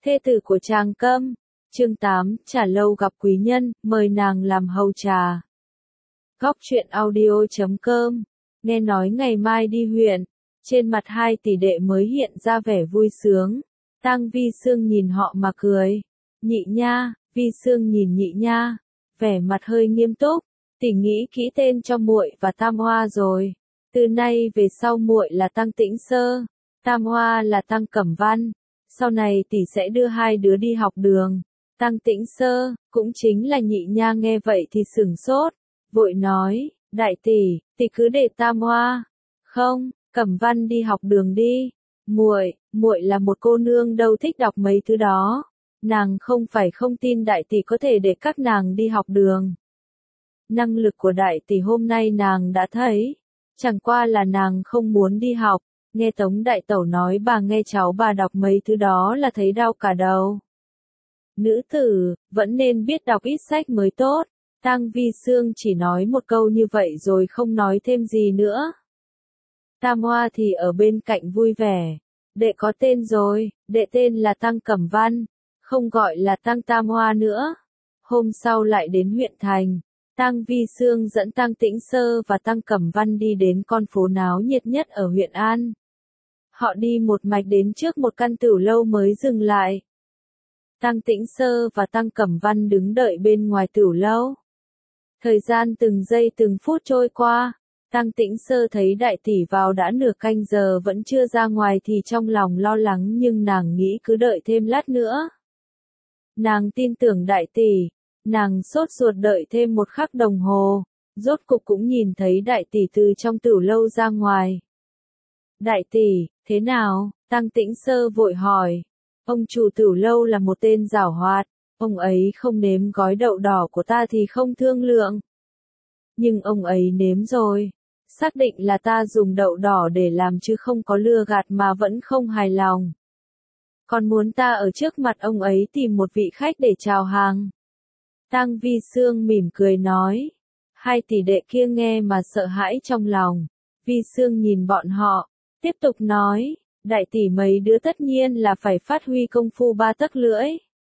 thê tử của Tràng Câm. Chương 8, Trà lâu gặp quý nhân, mời nàng làm hầu trà. Góc truyện audio.com. Nghe nói ngày mai đi huyện, trên mặt hai tỷ đệ mới hiện ra vẻ vui sướng. Tang Vi Sương nhìn họ mà cười. Nhị nha, Vi Sương nhìn Nhị nha, vẻ mặt hơi nghiêm túc. Tỷ nghĩ kỹ tên cho muội và Tam Hoa rồi. Từ nay về sau muội là Tăng Tĩnh Sơ, Tam Hoa là Tăng Cẩm Văn. Sau này tỷ sẽ đưa hai đứa đi học đường. Tăng Tĩnh Sơ, cũng chính là Nhị nha nghe vậy thì sửng sốt, vội nói, đại tỷ cứ để Tam Hoa. Không, Cẩm Văn đi học đường đi. Muội là một cô nương đâu thích đọc mấy thứ đó. Nàng không phải không tin đại tỷ có thể để các nàng đi học đường. Năng lực của đại tỷ hôm nay nàng đã thấy, chẳng qua là nàng không muốn đi học. Nghe Tống đại tẩu nói bà nghe cháu bà đọc mấy thứ đó là thấy đau cả đầu. Nữ tử, vẫn nên biết đọc ít sách mới tốt. Tang Vi Sương chỉ nói một câu như vậy rồi không nói thêm gì nữa. Tam Hoa thì ở bên cạnh vui vẻ. Đệ có tên rồi, đệ tên là Tăng Cẩm Văn, không gọi là Tăng Tam Hoa nữa. Hôm sau lại đến huyện thành. Tang Vi Sương dẫn Tăng Tĩnh Sơ và Tăng Cẩm Văn đi đến con phố náo nhiệt nhất ở huyện An. Họ đi một mạch đến trước một căn tửu lâu mới dừng lại. Tăng Tĩnh Sơ và Tăng Cẩm Văn đứng đợi bên ngoài tửu lâu. Thời gian từng giây từng phút trôi qua, Tăng Tĩnh Sơ thấy đại tỷ vào đã nửa canh giờ vẫn chưa ra ngoài thì trong lòng lo lắng nhưng nàng nghĩ cứ đợi thêm lát nữa. Nàng tin tưởng đại tỷ, nàng sốt ruột đợi thêm một khắc đồng hồ, rốt cục cũng nhìn thấy đại tỷ từ trong tửu lâu ra ngoài. Đại tỷ, thế nào? Tăng Tĩnh Sơ vội hỏi. Ông chủ tửu lâu là một tên giảo hoạt, ông ấy không nếm gói đậu đỏ của ta thì không thương lượng. Nhưng ông ấy nếm rồi, xác định là ta dùng đậu đỏ để làm chứ không có lừa gạt mà vẫn không hài lòng. Còn muốn ta ở trước mặt ông ấy tìm một vị khách để chào hàng. Tang Vi Sương mỉm cười nói. Hai tỷ đệ kia nghe mà sợ hãi trong lòng. Vi Sương nhìn bọn họ, tiếp tục nói. Đại tỷ mấy đứa tất nhiên là phải phát huy công phu ba tấc lưỡi.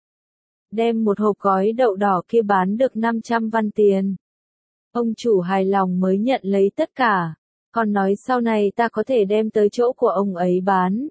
Đem một hộp gói đậu đỏ kia bán được 500 văn tiền. Ông chủ hài lòng mới nhận lấy tất cả. Còn nói sau này ta có thể đem tới chỗ của ông ấy bán.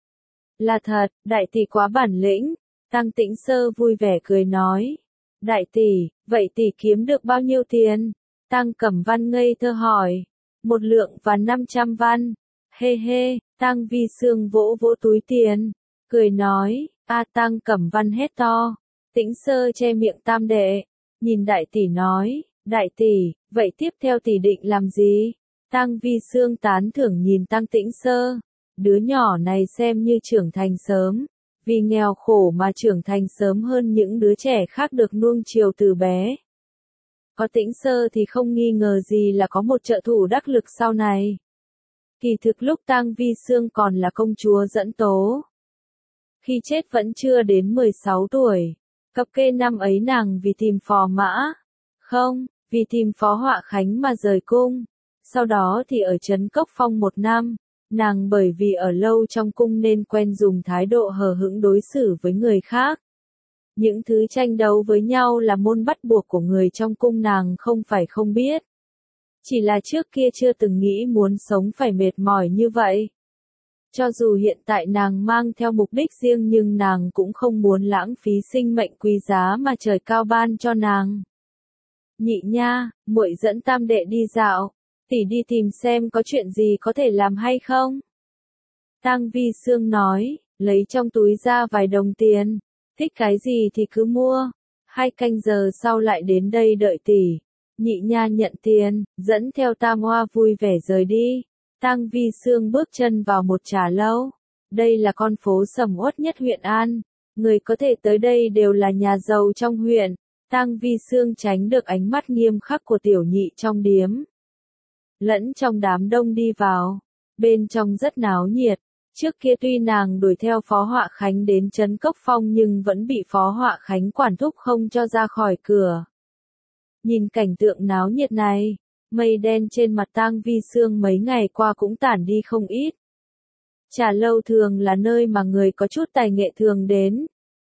Là thật, đại tỷ quá bản lĩnh. Tăng Tĩnh Sơ vui vẻ cười nói. Đại tỷ, vậy tỷ kiếm được bao nhiêu tiền? Tăng Cẩm Văn ngây thơ hỏi. 1 lượng và 500 văn. Hê hê, Tang Vi Sương vỗ vỗ túi tiền, cười nói, Tăng Cẩm Văn hét to. Tĩnh Sơ che miệng tam đệ, nhìn đại tỷ nói, đại tỷ, vậy tiếp theo tỷ định làm gì? Tang Vi Sương tán thưởng nhìn Tăng Tĩnh Sơ, đứa nhỏ này xem như trưởng thành sớm, vì nghèo khổ mà trưởng thành sớm hơn những đứa trẻ khác được nuông chiều từ bé. Có Tĩnh Sơ thì không nghi ngờ gì là có một trợ thủ đắc lực sau này. Kỳ thực lúc Tang Vi Sương còn là công chúa dẫn tố. Khi chết vẫn chưa đến 16 tuổi. Cập kê năm ấy nàng vì tìm phò mã. Không, vì tìm phó Họa Khánh mà rời cung. Sau đó thì ở Trấn Cốc Phong 1 năm. Nàng bởi vì ở lâu trong cung nên quen dùng thái độ hờ hững đối xử với người khác. Những thứ tranh đấu với nhau là môn bắt buộc của người trong cung nàng không phải không biết. Chỉ là trước kia chưa từng nghĩ muốn sống phải mệt mỏi như vậy. Cho dù hiện tại nàng mang theo mục đích riêng nhưng nàng cũng không muốn lãng phí sinh mệnh quý giá mà trời cao ban cho nàng. Nhị nha, muội dẫn tam đệ đi dạo, tỷ đi tìm xem có chuyện gì có thể làm hay không. Tang Vi Sương nói, lấy trong túi ra vài đồng tiền, thích cái gì thì cứ mua. 2 canh giờ sau lại đến đây đợi tỷ. Nhị nha nhận tiền, dẫn theo Tam Hoa vui vẻ rời đi. Tang Vi Sương bước chân vào một trà lâu. Đây là con phố sầm uất nhất huyện An. Người có thể tới đây đều là nhà giàu trong huyện. Tang Vi Sương tránh được ánh mắt nghiêm khắc của tiểu nhị trong điếm. Lẫn trong đám đông đi vào. Bên trong rất náo nhiệt. Trước kia tuy nàng đuổi theo Phó Họa Khánh đến Trấn Cốc Phong nhưng vẫn bị Phó Họa Khánh quản thúc không cho ra khỏi cửa. Nhìn cảnh tượng náo nhiệt này, mây đen trên mặt Tang Vi Sương mấy ngày qua cũng tản đi không ít. Trà lâu thường là nơi mà người có chút tài nghệ thường đến,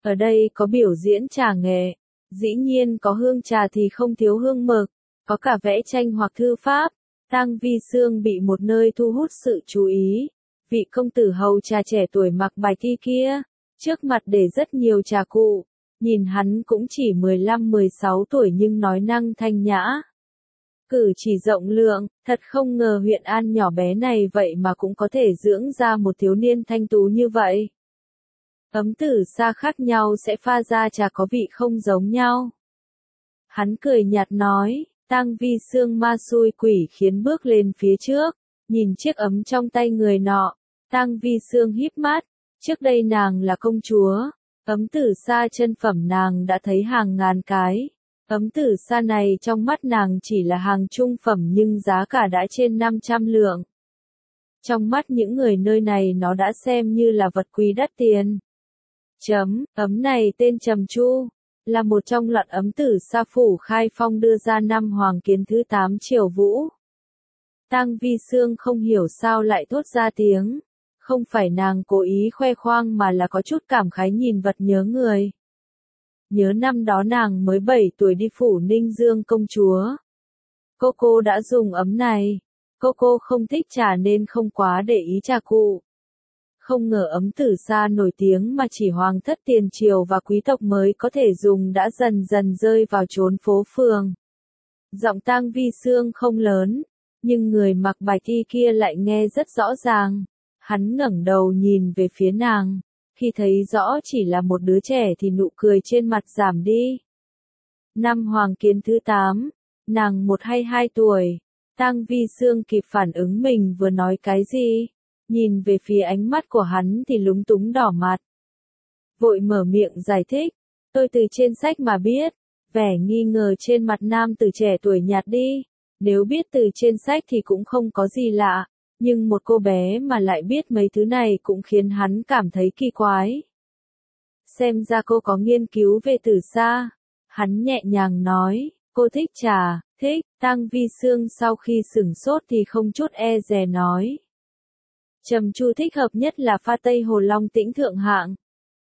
Ở đây có biểu diễn trà nghệ, dĩ nhiên có hương trà thì không thiếu hương mực, có cả vẽ tranh hoặc thư pháp. Tang Vi Xương bị một nơi thu hút sự chú ý. Vị công tử hầu trà trẻ tuổi mặc bạch y kia, trước mặt để rất nhiều trà cụ, nhìn hắn cũng chỉ 15-16 tuổi nhưng nói năng thanh nhã. Cử chỉ rộng lượng, thật không ngờ huyện An nhỏ bé này vậy mà cũng có thể dưỡng ra một thiếu niên thanh tú như vậy. Ấm Tử Sa khác nhau sẽ pha ra trà có vị không giống nhau. Hắn cười nhạt nói, Tang Vi Xương ma xui quỷ khiến bước lên phía trước, nhìn chiếc ấm trong tay người nọ. Tang Vi Xương híp mắt, trước đây nàng là công chúa, ấm Tử Sa chân phẩm nàng đã thấy hàng ngàn cái. Ấm Tử Sa này trong mắt nàng chỉ là hàng trung phẩm nhưng giá cả đã trên 500 lượng. Trong mắt những người nơi này nó đã xem như là vật quý đắt tiền. Ấm này tên Trầm Chu, là một trong loạt ấm Tử Sa phủ Khai Phong đưa ra năm Hoàng Kiến thứ 8 Triều Vũ. Tang Vi Xương không hiểu sao lại thốt ra tiếng, không phải nàng cố ý khoe khoang mà là có chút cảm khái nhìn vật nhớ người. Nhớ năm đó nàng mới 7 tuổi đi phủ Ninh Dương công chúa. Cô đã dùng ấm này. Cô không thích trà nên không quá để ý trà cụ. Không ngờ ấm Tử Sa nổi tiếng mà chỉ hoàng thất tiền triều và quý tộc mới có thể dùng đã dần dần rơi vào chốn phố phường. Giọng Tang Vi Xương không lớn, nhưng người mặc bạch y kia lại nghe rất rõ ràng. Hắn ngẩng đầu nhìn về phía nàng. Khi thấy rõ chỉ là một đứa trẻ thì nụ cười trên mặt giảm đi. Năm Hoàng Kiến thứ 8, nàng 1 hay 2 tuổi. Tang Vi Xương kịp phản ứng mình vừa nói cái gì. Nhìn về phía ánh mắt của hắn thì lúng túng đỏ mặt. Vội mở miệng giải thích. Tôi từ trên sách mà biết. Vẻ nghi ngờ trên mặt nam tử trẻ tuổi nhạt đi. Nếu biết từ trên sách thì cũng không có gì lạ. Nhưng một cô bé mà lại biết mấy thứ này cũng khiến hắn cảm thấy kỳ quái. Xem ra cô có nghiên cứu về Tử Sa. Hắn nhẹ nhàng nói, cô thích trà, thích. Tang Vi Xương sau khi sửng sốt thì không chút e dè nói. Trầm Chu thích hợp nhất là pha Tây Hồ Long Tĩnh thượng hạng.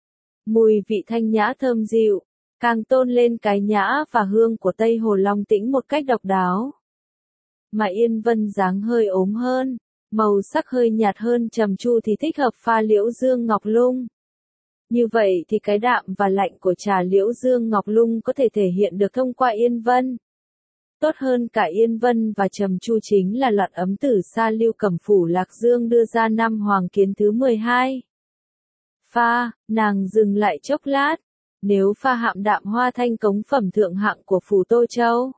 Mùi vị thanh nhã thơm dịu, càng tôn lên cái nhã và hương của Tây Hồ Long Tĩnh một cách độc đáo. Mà Yên Vân dáng hơi ốm hơn. Màu sắc hơi nhạt hơn Trầm Chu thì thích hợp pha Liễu Dương Ngọc Lung. Như vậy thì cái đạm và lạnh của trà Liễu Dương Ngọc Lung có thể thể hiện được thông qua Yên Vân. Tốt hơn cả Yên Vân và Trầm Chu chính là loạt ấm Tử Sa Lưu Cẩm phủ Lạc Dương đưa ra năm Hoàng Kiến thứ 12. Pha, nàng dừng lại chốc lát. Nếu pha Hạm Đạm Hoa Thanh cống phẩm thượng hạng của phủ Tô Châu.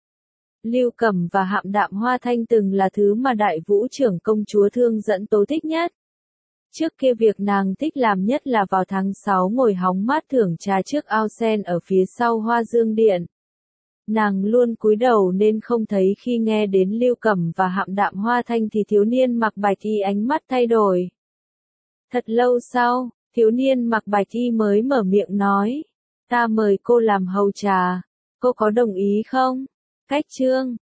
Lưu Cẩm và Hạm Đạm Hoa Thanh từng là thứ mà Đại Vũ trưởng công chúa Thương Dẫn Tố thích nhất. Trước kia việc nàng thích làm nhất là vào tháng 6 ngồi hóng mát thưởng trà trước ao sen ở phía sau Hoa Dương Điện. Nàng luôn cúi đầu nên không thấy khi nghe đến Lưu Cẩm và Hạm Đạm Hoa Thanh thì thiếu niên mặc bạch y ánh mắt thay đổi. Thật lâu sau, thiếu niên mặc bạch y mới mở miệng nói, ta mời cô làm hầu trà, cô có đồng ý không? Cách chương